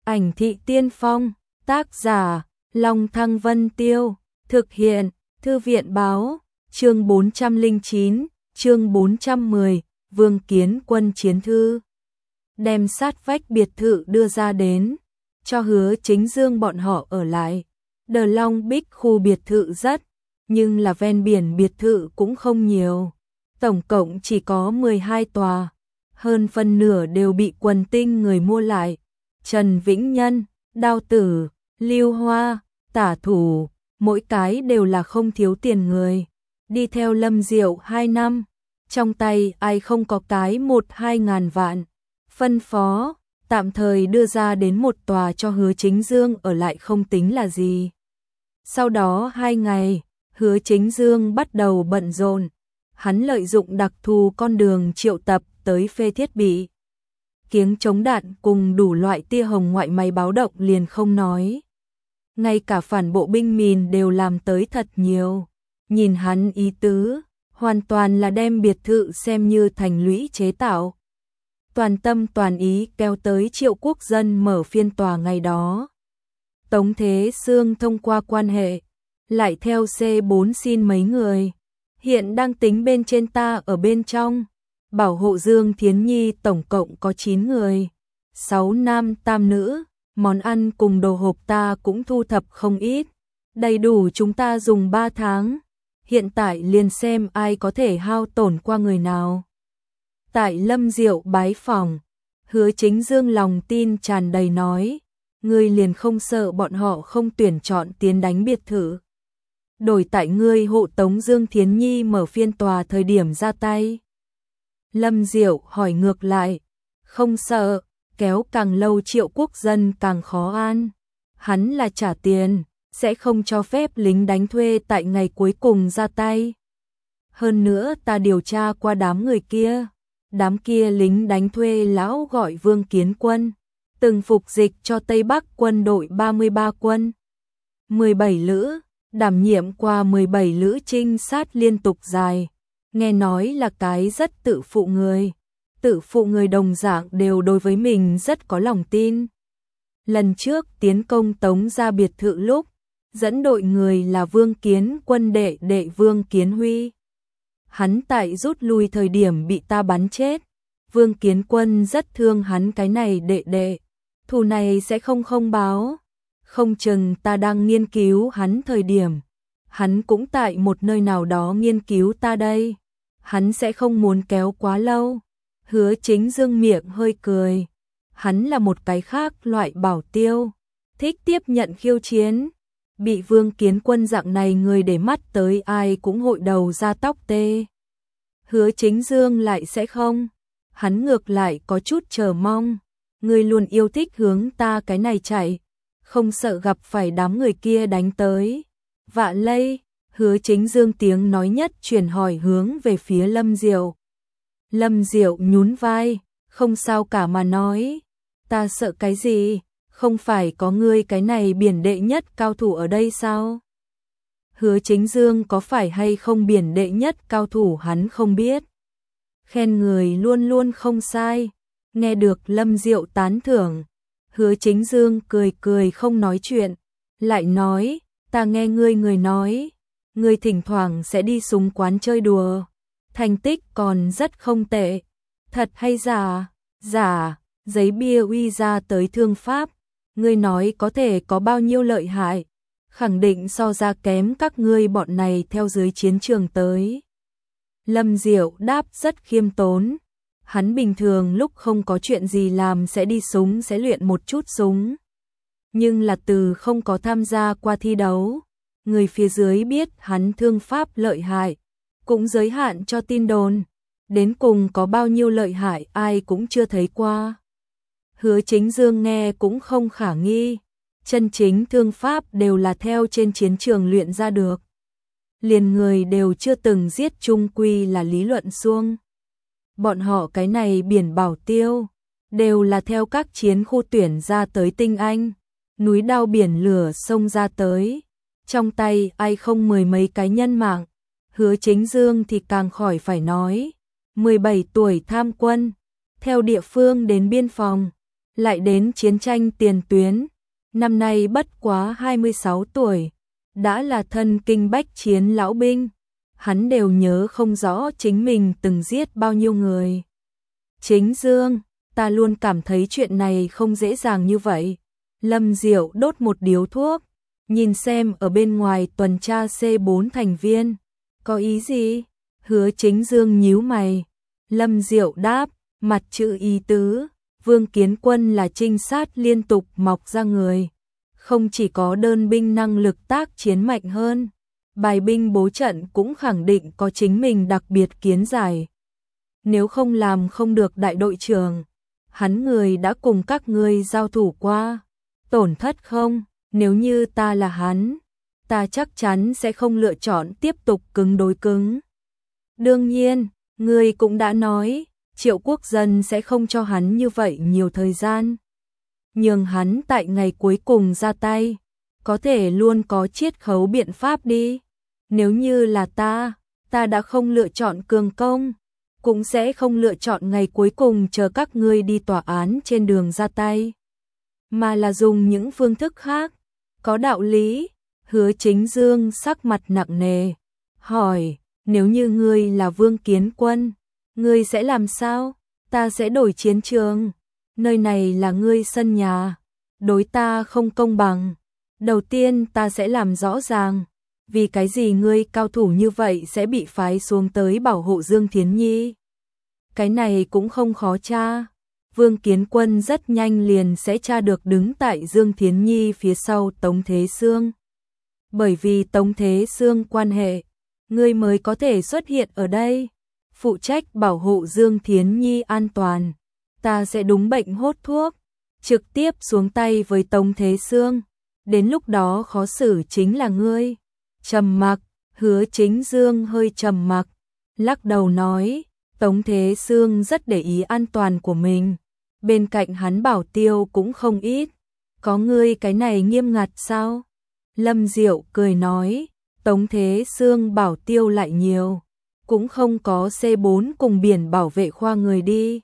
Ảnh thị tiên phong, tác giả, Long Thăng Vân Tiêu, thực hiện, Thư viện báo, chương 409, chương 410, Vương Kiến Quân chiến thư. Đem sát vách biệt thự đưa ra đến, cho Hứa Chính Dương bọn họ ở lại. Đờ Long Bích khu biệt thự rất, nhưng là ven biển biệt thự cũng không nhiều. Tổng cộng chỉ có 12 tòa, hơn phân nửa đều bị Quần Tinh người mua lại. Trần Vĩnh Nhân, Đao Tử, Lưu Hoa, Tả Thủ, mỗi cái đều là không thiếu tiền người. Đi theo Lâm Diệu 2 năm, trong tay ai không có cái 1-2 ngàn vạn. Phân phó, tạm thời đưa ra đến một tòa cho Hứa Chính Dương ở lại không tính là gì. Sau đó 2 ngày, Hứa Chính Dương bắt đầu bận rộn. Hắn lợi dụng đặc thù con đường triệu tập tới phê thiết bị. Kiếng chống đạn cùng đủ loại tia hồng ngoại máy báo động liền không nói. Ngay cả phản bộ binh mìn đều làm tới thật nhiều. Nhìn hắn ý tứ, hoàn toàn là đem biệt thự xem như thành lũy chế tạo. Toàn tâm toàn ý kéo tới Triệu Quốc Dân mở phiên tòa ngày đó. Tống Thế Sương thông qua quan hệ, lại theo C4 xin mấy người. Hiện đang tính bên trên ta ở bên trong. Bảo hộ Dương Thiến Nhi tổng cộng có 9 người, 6 nam tam nữ, món ăn cùng đồ hộp ta cũng thu thập không ít, đầy đủ chúng ta dùng 3 tháng. Hiện tại liền xem ai có thể hao tổn qua người nào. Tại Lâm Diệu bái phòng, Hứa Chính Dương lòng tin tràn đầy nói, ngươi liền không sợ bọn họ không tuyển chọn tiến đánh biệt thự. Đổi tại ngươi hộ tống Dương Thiến Nhi mở phiên tòa thời điểm ra tay. Lâm Diệu hỏi ngược lại, không sợ, kéo càng lâu Triệu Quốc Dân càng khó an. Hắn là trả tiền, sẽ không cho phép lính đánh thuê tại ngày cuối cùng ra tay. Hơn nữa ta điều tra qua đám kia lính đánh thuê lão gọi Vương Kiến Quân, từng phục dịch cho Tây Bắc quân đội 33 quân, 17 lữ, đảm nhiệm qua 17 lữ trinh sát liên tục dài. Nghe nói là cái rất tự phụ người đồng dạng đều đối với mình rất có lòng tin. Lần trước tiến công Tống ra biệt thự lúc, dẫn đội người là Vương Kiến Quân đệ đệ Vương Kiến Huy. Hắn tại rút lui thời điểm bị ta bắn chết. Vương Kiến Quân rất thương hắn cái này đệ đệ, thù này sẽ không báo. Không chừng ta đang nghiên cứu hắn thời điểm, hắn cũng tại một nơi nào đó nghiên cứu ta đây. Hắn sẽ không muốn kéo quá lâu. Hứa Chính Dương miệng hơi cười. Hắn là một cái khác loại bảo tiêu, thích tiếp nhận khiêu chiến. Bị Vương Kiến Quân dạng này người để mắt tới ai cũng hội đầu ra tóc tê. Hứa Chính Dương lại sẽ không. Hắn ngược lại có chút chờ mong. Người luôn yêu thích hướng ta cái này chạy, không sợ gặp phải đám người kia đánh tới. Vạ lây. Hứa Chính Dương tiếng nói nhất chuyển hỏi hướng về phía Lâm Diệu. Lâm Diệu nhún vai, không sao cả mà nói. Ta sợ cái gì, không phải có ngươi cái này biển đệ nhất cao thủ ở đây sao? Hứa Chính Dương có phải hay không biển đệ nhất cao thủ hắn không biết. Khen người luôn luôn không sai. Nghe được Lâm Diệu tán thưởng, Hứa Chính Dương cười không nói chuyện. Lại nói, ta nghe người nói, ngươi thỉnh thoảng sẽ đi súng quán chơi đùa, thành tích còn rất không tệ. Thật hay giả? Giả, giấy bia uy ra tới thương pháp, ngươi nói có thể có bao nhiêu lợi hại, khẳng định so ra kém các ngươi bọn này theo dưới chiến trường tới. Lâm Diệu đáp rất khiêm tốn, hắn bình thường lúc không có chuyện gì làm sẽ đi súng sẽ luyện một chút súng. Nhưng là từ không có tham gia qua thi đấu. Người phía dưới biết hắn thương pháp lợi hại, cũng giới hạn cho tin đồn. Đến cùng có bao nhiêu lợi hại ai cũng chưa thấy qua. Hứa Chính Dương nghe cũng không khả nghi. Chân chính thương pháp đều là theo trên chiến trường luyện ra được. Liền người đều chưa từng giết chung quy là lý luận suông. Bọn họ cái này biển bảo tiêu, đều là theo các chiến khu tuyển ra tới tinh anh. Núi đao biển lửa sông ra tới. Trong tay ai không 10 mấy cái nhân mạng. Hứa Chính Dương thì càng khỏi phải nói. 17 tuổi tham quân, theo địa phương đến biên phòng, lại đến chiến tranh tiền tuyến, năm nay bất quá 26 tuổi, đã là thân kinh bách chiến lão binh, hắn đều nhớ không rõ chính mình từng giết bao nhiêu người. Chính Dương, ta luôn cảm thấy chuyện này không dễ dàng như vậy. Lâm Diệu đốt một điếu thuốc, nhìn xem ở bên ngoài tuần tra C4 thành viên, có ý gì? Hứa Chính Dương nhíu mày. Lâm Diệu đáp, mặt chữ ý tứ, Vương Kiến Quân là trinh sát liên tục mọc ra người, không chỉ có đơn binh năng lực tác chiến mạnh hơn, bài binh bố trận cũng khẳng định có chính mình đặc biệt kiến giải. Nếu không làm không được đại đội trưởng, hắn người đã cùng các ngươi giao thủ qua, tổn thất không? Nếu như ta là hắn, ta chắc chắn sẽ không lựa chọn tiếp tục cứng đối cứng. Đương nhiên, ngươi cũng đã nói, Triệu Quốc Dân sẽ không cho hắn như vậy nhiều thời gian. Nhưng hắn tại ngày cuối cùng ra tay, có thể luôn có chiết khấu biện pháp đi. Nếu như là ta đã không lựa chọn cường công, cũng sẽ không lựa chọn ngày cuối cùng chờ các ngươi đi tòa án trên đường ra tay, mà là dùng những phương thức khác. Có đạo lý. Hứa Chính Dương sắc mặt nặng nề, hỏi, nếu như ngươi là Vương Kiến Quân, ngươi sẽ làm sao? Ta sẽ đổi chiến trường, nơi này là ngươi sân nhà, đối ta không công bằng. Đầu tiên ta sẽ làm rõ ràng, vì cái gì ngươi cao thủ như vậy sẽ bị phái xuống tới bảo hộ Dương Thiến Nhi. Cái này cũng không khó tra. Vương Kiến Quân rất nhanh liền sẽ tra được đứng tại Dương Thiến Nhi phía sau Tống Thế Sương. Bởi vì Tống Thế Sương quan hệ, ngươi mới có thể xuất hiện ở đây, phụ trách bảo hộ Dương Thiến Nhi an toàn. Ta sẽ đúng bệnh hốt thuốc, trực tiếp xuống tay với Tống Thế Sương. Đến lúc đó khó xử chính là ngươi. Trầm mặc, Hứa Chính Dương hơi trầm mặc, lắc đầu nói, Tống Thế Sương rất để ý an toàn của mình. Bên cạnh hắn bảo tiêu cũng không ít. Có ngươi cái này nghiêm ngặt sao? Lâm Diệu cười nói, Tống Thế Sương bảo tiêu lại nhiều, cũng không có C4 cùng biển bảo vệ khoa người đi.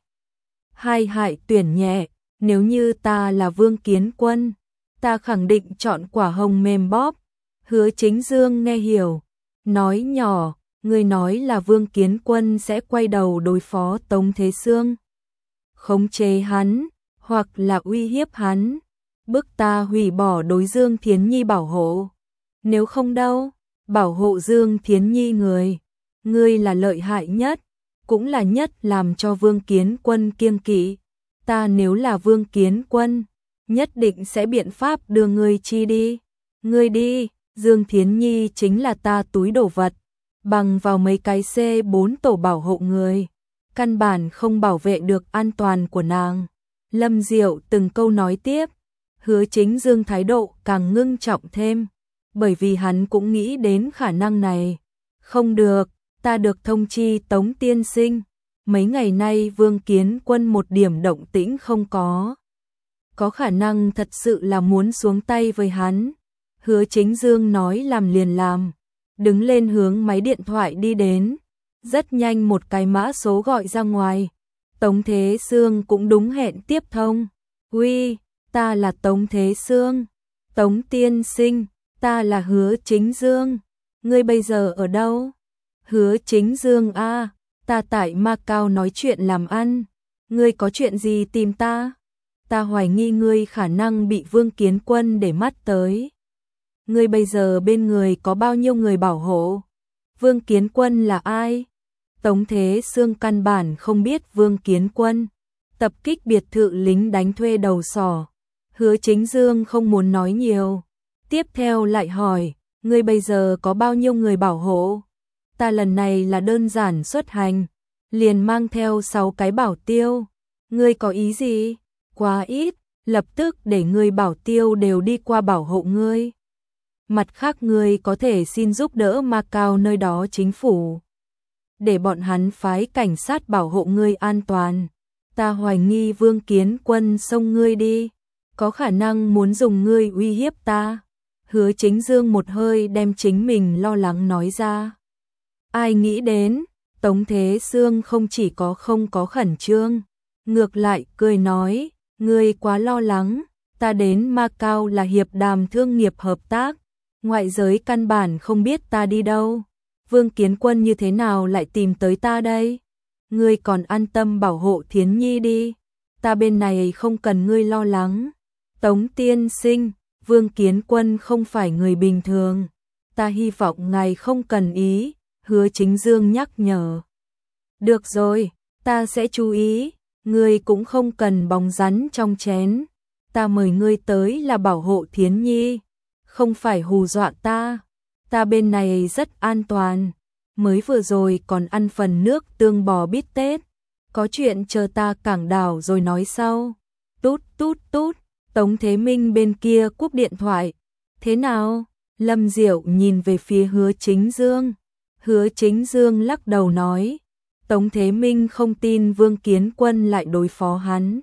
Hai hại tuyển nhẹ, nếu như ta là Vương Kiến Quân, ta khẳng định chọn quả hồng mềm bóp. Hứa Chính Dương nghe hiểu, nói nhỏ, ngươi nói là Vương Kiến Quân sẽ quay đầu đối phó Tống Thế Sương, khống chế hắn, hoặc là uy hiếp hắn, bức ta hủy bỏ đối Dương Thiến Nhi bảo hộ. Nếu không đâu, bảo hộ Dương Thiến Nhi người, ngươi là lợi hại nhất, cũng là nhất làm cho Vương Kiến Quân kiêng kỵ. Ta nếu là Vương Kiến Quân, nhất định sẽ biện pháp đưa ngươi chi đi. Ngươi đi, Dương Thiến Nhi chính là ta túi đồ vật, bằng vào mấy cái C4 tổ bảo hộ người, căn bản không bảo vệ được an toàn của nàng. Lâm Diệu từng câu nói tiếp, Hứa Chính Dương thái độ càng ngưng trọng thêm, bởi vì hắn cũng nghĩ đến khả năng này. Không được, ta được thông chi Tống tiên sinh, mấy ngày nay Vương Kiến Quân một điểm động tĩnh không có. Có khả năng thật sự là muốn xuống tay với hắn. Hứa Chính Dương nói làm liền làm, đứng lên hướng máy điện thoại đi đến. Rất nhanh một cái mã số gọi ra ngoài. Tống Thế Sương cũng đúng hẹn tiếp thông. Uy, ta là Tống Thế Sương. Tống tiên sinh, ta là Hứa Chính Dương. Ngươi bây giờ ở đâu? Hứa Chính Dương a, ta tại Macau nói chuyện làm ăn. Ngươi có chuyện gì tìm ta? Ta hoài nghi ngươi khả năng bị Vương Kiến Quân để mắt tới. Ngươi bây giờ bên người có bao nhiêu người bảo hộ? Vương Kiến Quân là ai? Tống Thế Sương căn bản không biết Vương Kiến Quân tập kích biệt thự lính đánh thuê đầu sỏ. Hứa Chính Dương không muốn nói nhiều. Tiếp theo lại hỏi, ngươi bây giờ có bao nhiêu người bảo hộ? Ta lần này là đơn giản xuất hành, liền mang theo 6 cái bảo tiêu. Ngươi có ý gì? Quá ít, lập tức để ngươi bảo tiêu đều đi qua bảo hộ ngươi. Mặt khác ngươi có thể xin giúp đỡ Macau nơi đó chính phủ, để bọn hắn phái cảnh sát bảo hộ ngươi an toàn. Ta hoài nghi Vương Kiến Quân xông ngươi đi, có khả năng muốn dùng ngươi uy hiếp ta. Hứa Chính Dương một hơi đem chính mình lo lắng nói ra. Ai nghĩ đến, Tống Thế Sương không chỉ có không có khẩn trương, ngược lại cười nói, Ngươi quá lo lắng, ta đến Macau là hiệp đàm thương nghiệp hợp tác, ngoại giới căn bản không biết ta đi đâu. Vương Kiến Quân như thế nào lại tìm tới ta đây? Ngươi còn an tâm bảo hộ Thiến Nhi đi, ta bên này không cần ngươi lo lắng. Tống tiên sinh, Vương Kiến Quân không phải người bình thường, ta hy vọng ngài không cần ý, Hứa Chính Dương nhắc nhở. Được rồi, ta sẽ chú ý, ngươi cũng không cần bóng rắn trong chén, ta mời ngươi tới là bảo hộ Thiến Nhi, không phải hù dọa ta bên này rất an toàn, mới vừa rồi còn ăn phần nước tương bò bít tết, có chuyện chờ ta cảng đảo rồi nói sau. Tút tút tút, Tống Thế Minh bên kia cúp điện thoại. Thế nào? Lâm Diệu nhìn về phía Hứa Chính Dương. Hứa Chính Dương lắc đầu nói, Tống Thế Minh không tin Vương Kiến Quân lại đối phó hắn.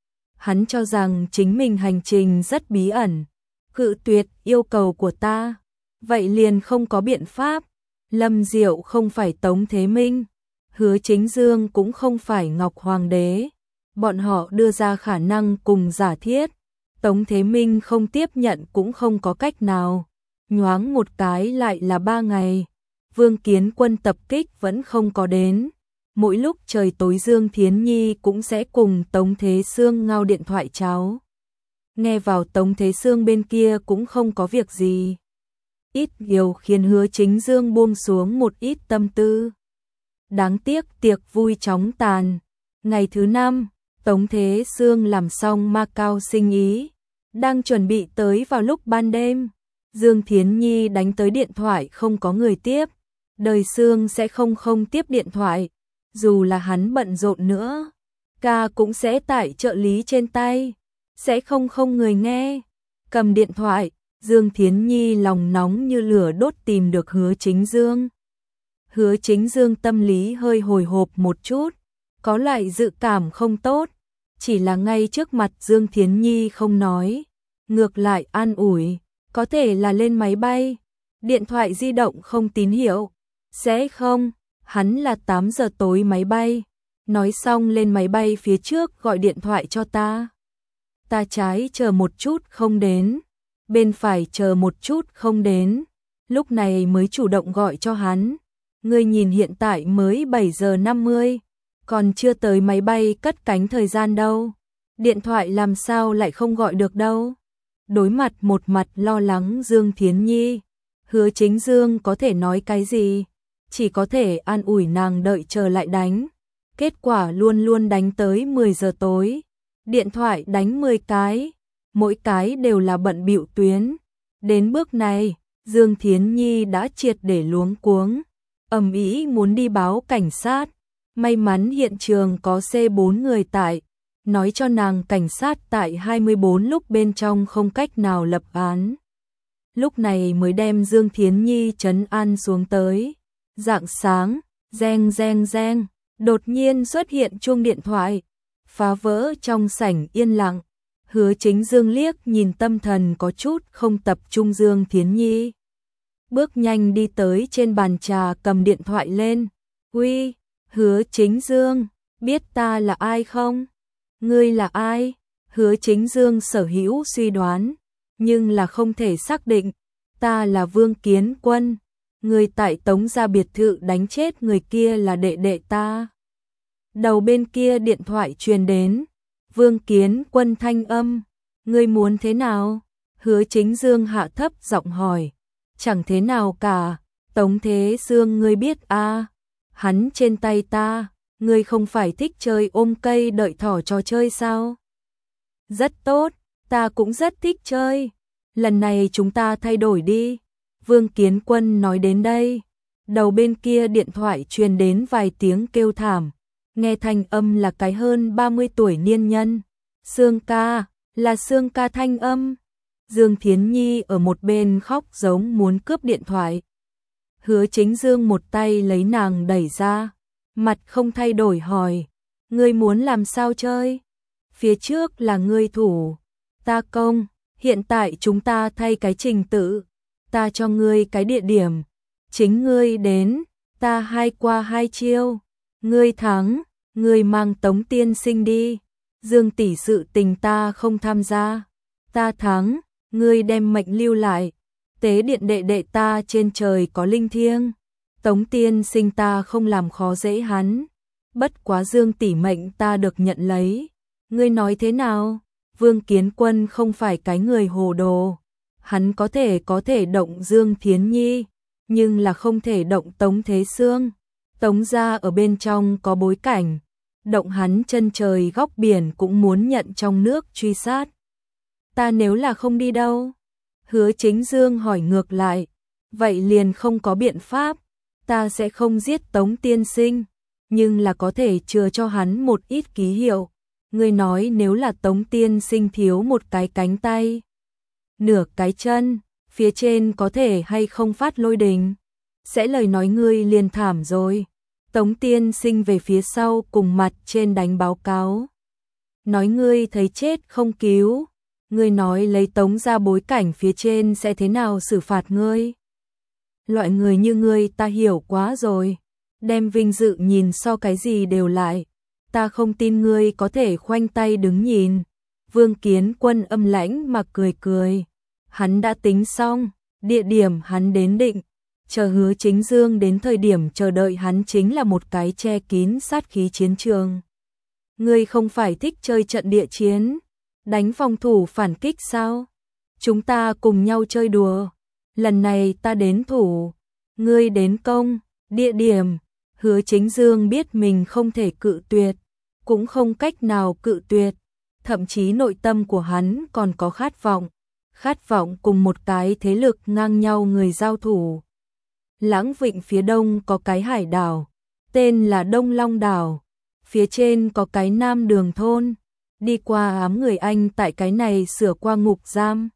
Hắn cho rằng chính mình hành trình rất bí ẩn, cự tuyệt yêu cầu của ta, vậy liền không có biện pháp. Lâm Diệu không phải Tống Thế Minh, Hứa Chính Dương cũng không phải Ngọc Hoàng đế, bọn họ đưa ra khả năng cùng giả thiết, Tống Thế Minh không tiếp nhận cũng không có cách nào. Nhoáng một cái lại là 3 ngày, Vương Kiến Quân tập kích vẫn không có đến. Mỗi lúc trời tối Dương Thiến Nhi cũng sẽ cùng Tống Thế Sương ngao điện thoại cháo. Nghe vào Tống Thế Sương bên kia cũng không có việc gì. Ít nhiều khiến Hứa Chính Dương buông xuống một ít tâm tư. Đáng tiếc tiệc vui chóng tàn. Ngày thứ 5, Tống Thế Sương làm xong Macau sinh ý, đang chuẩn bị tới vào lúc ban đêm. Dương Thiến Nhi đánh tới điện thoại không có người tiếp. Đời Sương sẽ không tiếp điện thoại. Dù là hắn bận rộn nữa, ca cũng sẽ tải trợ lý trên tay, sẽ không người nghe. Cầm điện thoại, Dương Thiến Nhi lòng nóng như lửa đốt tìm được Hứa Chính Dương. Hứa Chính Dương tâm lý hơi hồi hộp một chút, có loại dự cảm không tốt, chỉ là ngay trước mặt Dương Thiến Nhi không nói, ngược lại an ủi, có thể là lên máy bay, điện thoại di động không tín hiệu, sẽ không. Hắn là 8 giờ tối máy bay, nói xong lên máy bay phía trước gọi điện thoại cho ta. Ta trái chờ một chút không đến, bên phải chờ một chút không đến, lúc này mới chủ động gọi cho hắn. Ngươi nhìn hiện tại mới 7 giờ 50, còn chưa tới máy bay cất cánh thời gian đâu, điện thoại làm sao lại không gọi được đâu. Đối mặt một mặt lo lắng Dương Thiến Nhi, Hứa Chính Dương có thể nói cái gì? Chỉ có thể an ủi nàng đợi chờ lại đánh. Kết quả luôn luôn đánh tới 10 giờ tối. Điện thoại đánh 10 cái, mỗi cái đều là bận bịu tuyến. Đến bước này, Dương Thiến Nhi đã triệt để luống cuống, ầm ĩ muốn đi báo cảnh sát. May mắn hiện trường có C4 người tại, nói cho nàng cảnh sát tại 24 lúc bên trong không cách nào lập án. Lúc này mới đem Dương Thiến Nhi trấn an xuống tới. Rạng sáng, reng reng reng, đột nhiên xuất hiện chuông điện thoại, phá vỡ trong sảnh yên lặng. Hứa Chính Dương liếc nhìn tâm thần có chút không tập trung Dương Thiến Nhi. Bước nhanh đi tới trên bàn trà cầm điện thoại lên. Uy, Hứa Chính Dương, biết ta là ai không? Ngươi là ai? Hứa Chính Dương sở hữu suy đoán, nhưng là không thể xác định. Ta là Vương Kiến Quân. Người tại Tống gia biệt thự đánh chết người kia là đệ đệ ta. Đầu bên kia điện thoại truyền đến, Vương Kiến Quân thanh âm, ngươi muốn thế nào? Hứa Chính Dương hạ thấp giọng hỏi, chẳng thế nào cả, Tống Thế Sương ngươi biết à, hắn trên tay ta, ngươi không phải thích chơi ôm cây đợi thỏ trò chơi sao? Rất tốt, ta cũng rất thích chơi, lần này chúng ta thay đổi đi. Vương Kiến Quân nói đến đây, đầu bên kia điện thoại truyền đến vài tiếng kêu thảm, nghe thanh âm là cái hơn 30 tuổi niên nhân. Sương ca, là Sương ca thanh âm. Dương Thiến Nhi ở một bên khóc giống muốn cướp điện thoại. Hứa Chính Dương một tay lấy nàng đẩy ra, mặt không thay đổi hỏi, ngươi muốn làm sao chơi? Phía trước là ngươi thủ, ta công, hiện tại chúng ta thay cái trình tự. Ta cho ngươi cái địa điểm, chính ngươi đến, ta 2 qua 2 chiêu, ngươi thắng, ngươi mang Tống tiên sinh đi. Dương tỷ sự tình ta không tham gia, ta thắng, ngươi đem mệnh lưu lại, tế điện đệ đệ ta trên trời có linh thiêng, Tống tiên sinh ta không làm khó dễ hắn, bất quá Dương tỷ mệnh ta được nhận lấy, ngươi nói thế nào? Vương Kiến Quân không phải cái người hồ đồ, hắn có thể động Dương Thiến Nhi, nhưng là không thể động Tống Thế Sương. Tống gia ở bên trong có bối cảnh, động hắn chân trời góc biển cũng muốn nhận trong nước truy sát. Ta nếu là không đi đâu? Hứa Chính Dương hỏi ngược lại, vậy liền không có biện pháp, ta sẽ không giết Tống tiên sinh, nhưng là có thể chừa cho hắn một ít ký hiệu. Ngươi nói nếu là Tống tiên sinh thiếu một cái cánh tay, nửa cái chân, phía trên có thể hay không phát lôi đình, sẽ lời nói ngươi liền thảm rồi. Tống tiên sinh về phía sau cùng mặt trên đánh báo cáo. Nói ngươi thấy chết không cứu, ngươi nói lấy Tống ra bối cảnh phía trên sẽ thế nào xử phạt ngươi. Loại người như ngươi ta hiểu quá rồi, đem vinh dự nhìn so cái gì đều lại. Ta không tin ngươi có thể khoanh tay đứng nhìn. Vương Kiến Quân âm lãnh mà cười cười. Hắn đã tính xong, địa điểm hắn đến định, chờ Hứa Chính Dương đến thời điểm chờ đợi hắn chính là một cái che kín sát khí chiến trường. Ngươi không phải thích chơi trận địa chiến, đánh phòng thủ phản kích sao? Chúng ta cùng nhau chơi đùa, lần này ta đến thủ, ngươi đến công, địa điểm. Hứa Chính Dương biết mình không thể cự tuyệt, cũng không cách nào cự tuyệt, thậm chí nội tâm của hắn còn có khát vọng cùng một cái thế lực ngang nhau người giao thủ. Lãng Vịnh phía đông có cái hải đảo, tên là Đông Long đảo, phía trên có cái Nam Đường thôn, đi qua ám người Anh tại cái này sửa qua ngục giam.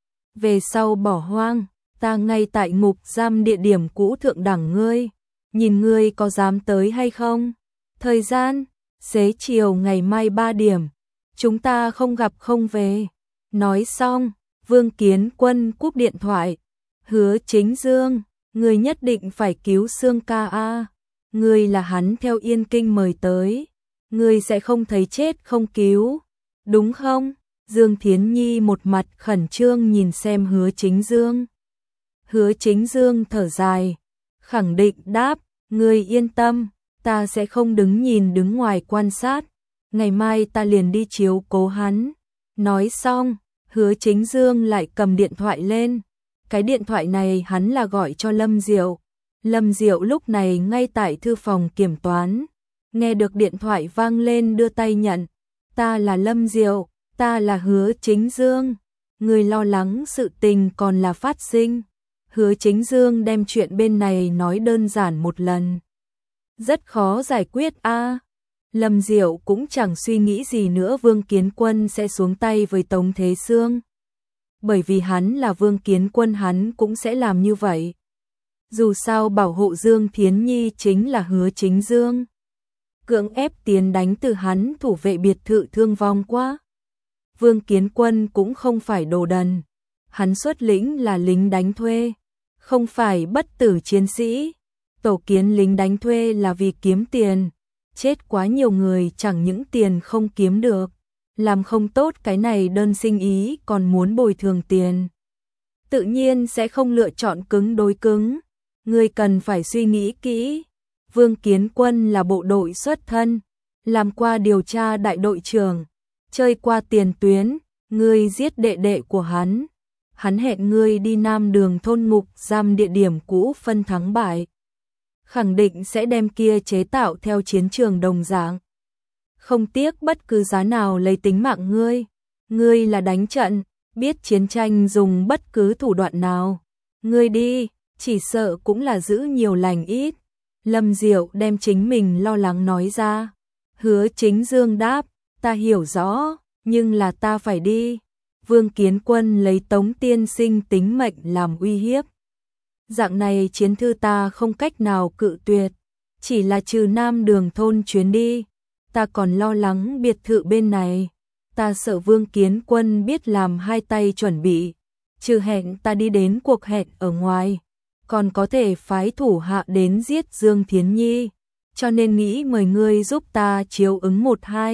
Về sau bỏ hoang, ta ngay tại ngục giam địa điểm cũ thượng đẳng ngươi. Nhìn ngươi có dám tới hay không? Thời gian, xế chiều ngày mai 3 điểm, chúng ta không gặp không về. Nói xong, Vương Kiến Quân cúp điện thoại. Hứa Chính Dương, ngươi nhất định phải cứu Sương ca a. Ngươi là hắn theo Yên Kinh mời tới, ngươi sẽ không thấy chết không cứu, đúng không? Dương Thiến Nhi một mặt khẩn trương nhìn xem Hứa Chính Dương. Hứa Chính Dương thở dài, khẳng định đáp, ngươi yên tâm, ta sẽ không đứng ngoài quan sát, ngày mai ta liền đi chiếu cố hắn. Nói xong, Hứa Chính Dương lại cầm điện thoại lên, cái điện thoại này hắn là gọi cho Lâm Diệu. Lâm Diệu lúc này ngay tại thư phòng kiểm toán, nghe được điện thoại vang lên đưa tay nhận, ta là Lâm Diệu, ta là Hứa Chính Dương, người lo lắng sự tình còn là phát sinh. Hứa Chính Dương đem chuyện bên này nói đơn giản một lần. Rất khó giải quyết a. Lâm Diệu cũng chẳng suy nghĩ gì nữa Vương Kiến Quân sẽ xuống tay với Tống Thế Sương. Bởi vì hắn là Vương Kiến Quân hắn cũng sẽ làm như vậy. Dù sao bảo hộ Dương Thiến Nhi chính là Hứa Chính Dương. Cưỡng ép tiến đánh từ hắn thủ vệ biệt thự thương vong quá. Vương Kiến Quân cũng không phải đồ đần. Hắn xuất lĩnh là lính đánh thuê, không phải bất tử chiến sĩ. Tổ kiến lính đánh thuê là vì kiếm tiền. Chết quá nhiều người chẳng những tiền không kiếm được, làm không tốt cái này đơn sinh ý còn muốn bồi thường tiền. Tự nhiên sẽ không lựa chọn cứng đối cứng. Ngươi cần phải suy nghĩ kỹ. Vương Kiến Quân là bộ đội xuất thân, làm qua điều tra đại đội trưởng, chơi qua tiền tuyến, ngươi giết đệ đệ của hắn. Hắn hẹn ngươi đi Nam Đường thôn ngục giam địa điểm cũ phân thắng bại. Khẳng định sẽ đem kia chế tạo theo chiến trường đồng dạng. Không tiếc bất cứ giá nào lấy tính mạng ngươi. Ngươi là đánh trận, biết chiến tranh dùng bất cứ thủ đoạn nào. Ngươi đi, chỉ sợ cũng là giữ nhiều lành ít. Lâm Diệu đem chính mình lo lắng nói ra. Hứa Chính Dương đáp, ta hiểu rõ, nhưng là ta phải đi. Vương Kiến Quân lấy Tống tiên sinh tính mệnh làm uy hiếp. Dạng này chiến thư ta không cách nào cự tuyệt, chỉ là trừ Nam Đường thôn chuyến đi, ta còn lo lắng biệt thự bên này, ta sợ Vương Kiến Quân biết làm hai tay chuẩn bị, trừ hẹn ta đi đến cuộc hẹn ở ngoài, còn có thể phái thủ hạ đến giết Dương Thiến Nhi, cho nên nghĩ mời ngươi giúp ta chiếu ứng 1-2.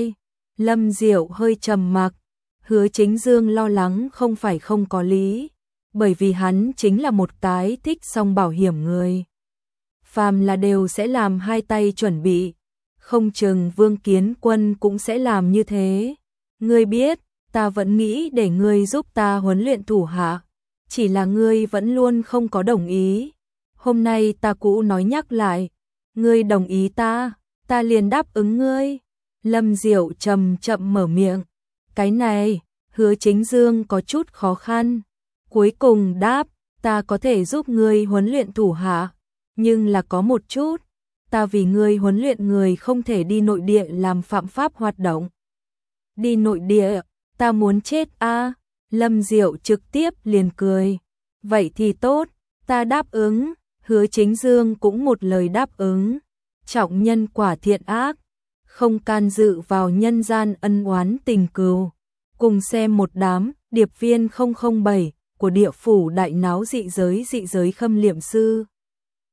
Lâm Diệu hơi trầm mặc, Hứa Chính Dương lo lắng không phải không có lý, bởi vì hắn chính là một cái thích song bảo hiểm người. Phàm là đều sẽ làm hai tay chuẩn bị, không chừng Vương Kiến Quân cũng sẽ làm như thế. Ngươi biết, ta vẫn nghĩ để ngươi giúp ta huấn luyện thủ hạ, chỉ là ngươi vẫn luôn không có đồng ý. Hôm nay ta cũ nói nhắc lại, ngươi đồng ý ta liền đáp ứng ngươi. Lâm Diệu chậm chậm mở miệng. Cái này, Hứa Chính Dương có chút khó khăn. Cuối cùng đáp, ta có thể giúp ngươi huấn luyện thủ hạ, nhưng là có một chút, ta vì ngươi huấn luyện người không thể đi nội địa làm phạm pháp hoạt động. Đi nội địa, ta muốn chết a. Lâm Diệu trực tiếp liền cười. Vậy thì tốt, ta đáp ứng. Hứa Chính Dương cũng một lời đáp ứng. Trọng nhân quả thiện ác, không can dự vào nhân gian ân oán tình cừu. Cùng xem một đám điệp viên 007 của địa phủ đại náo dị giới khâm liệm sư.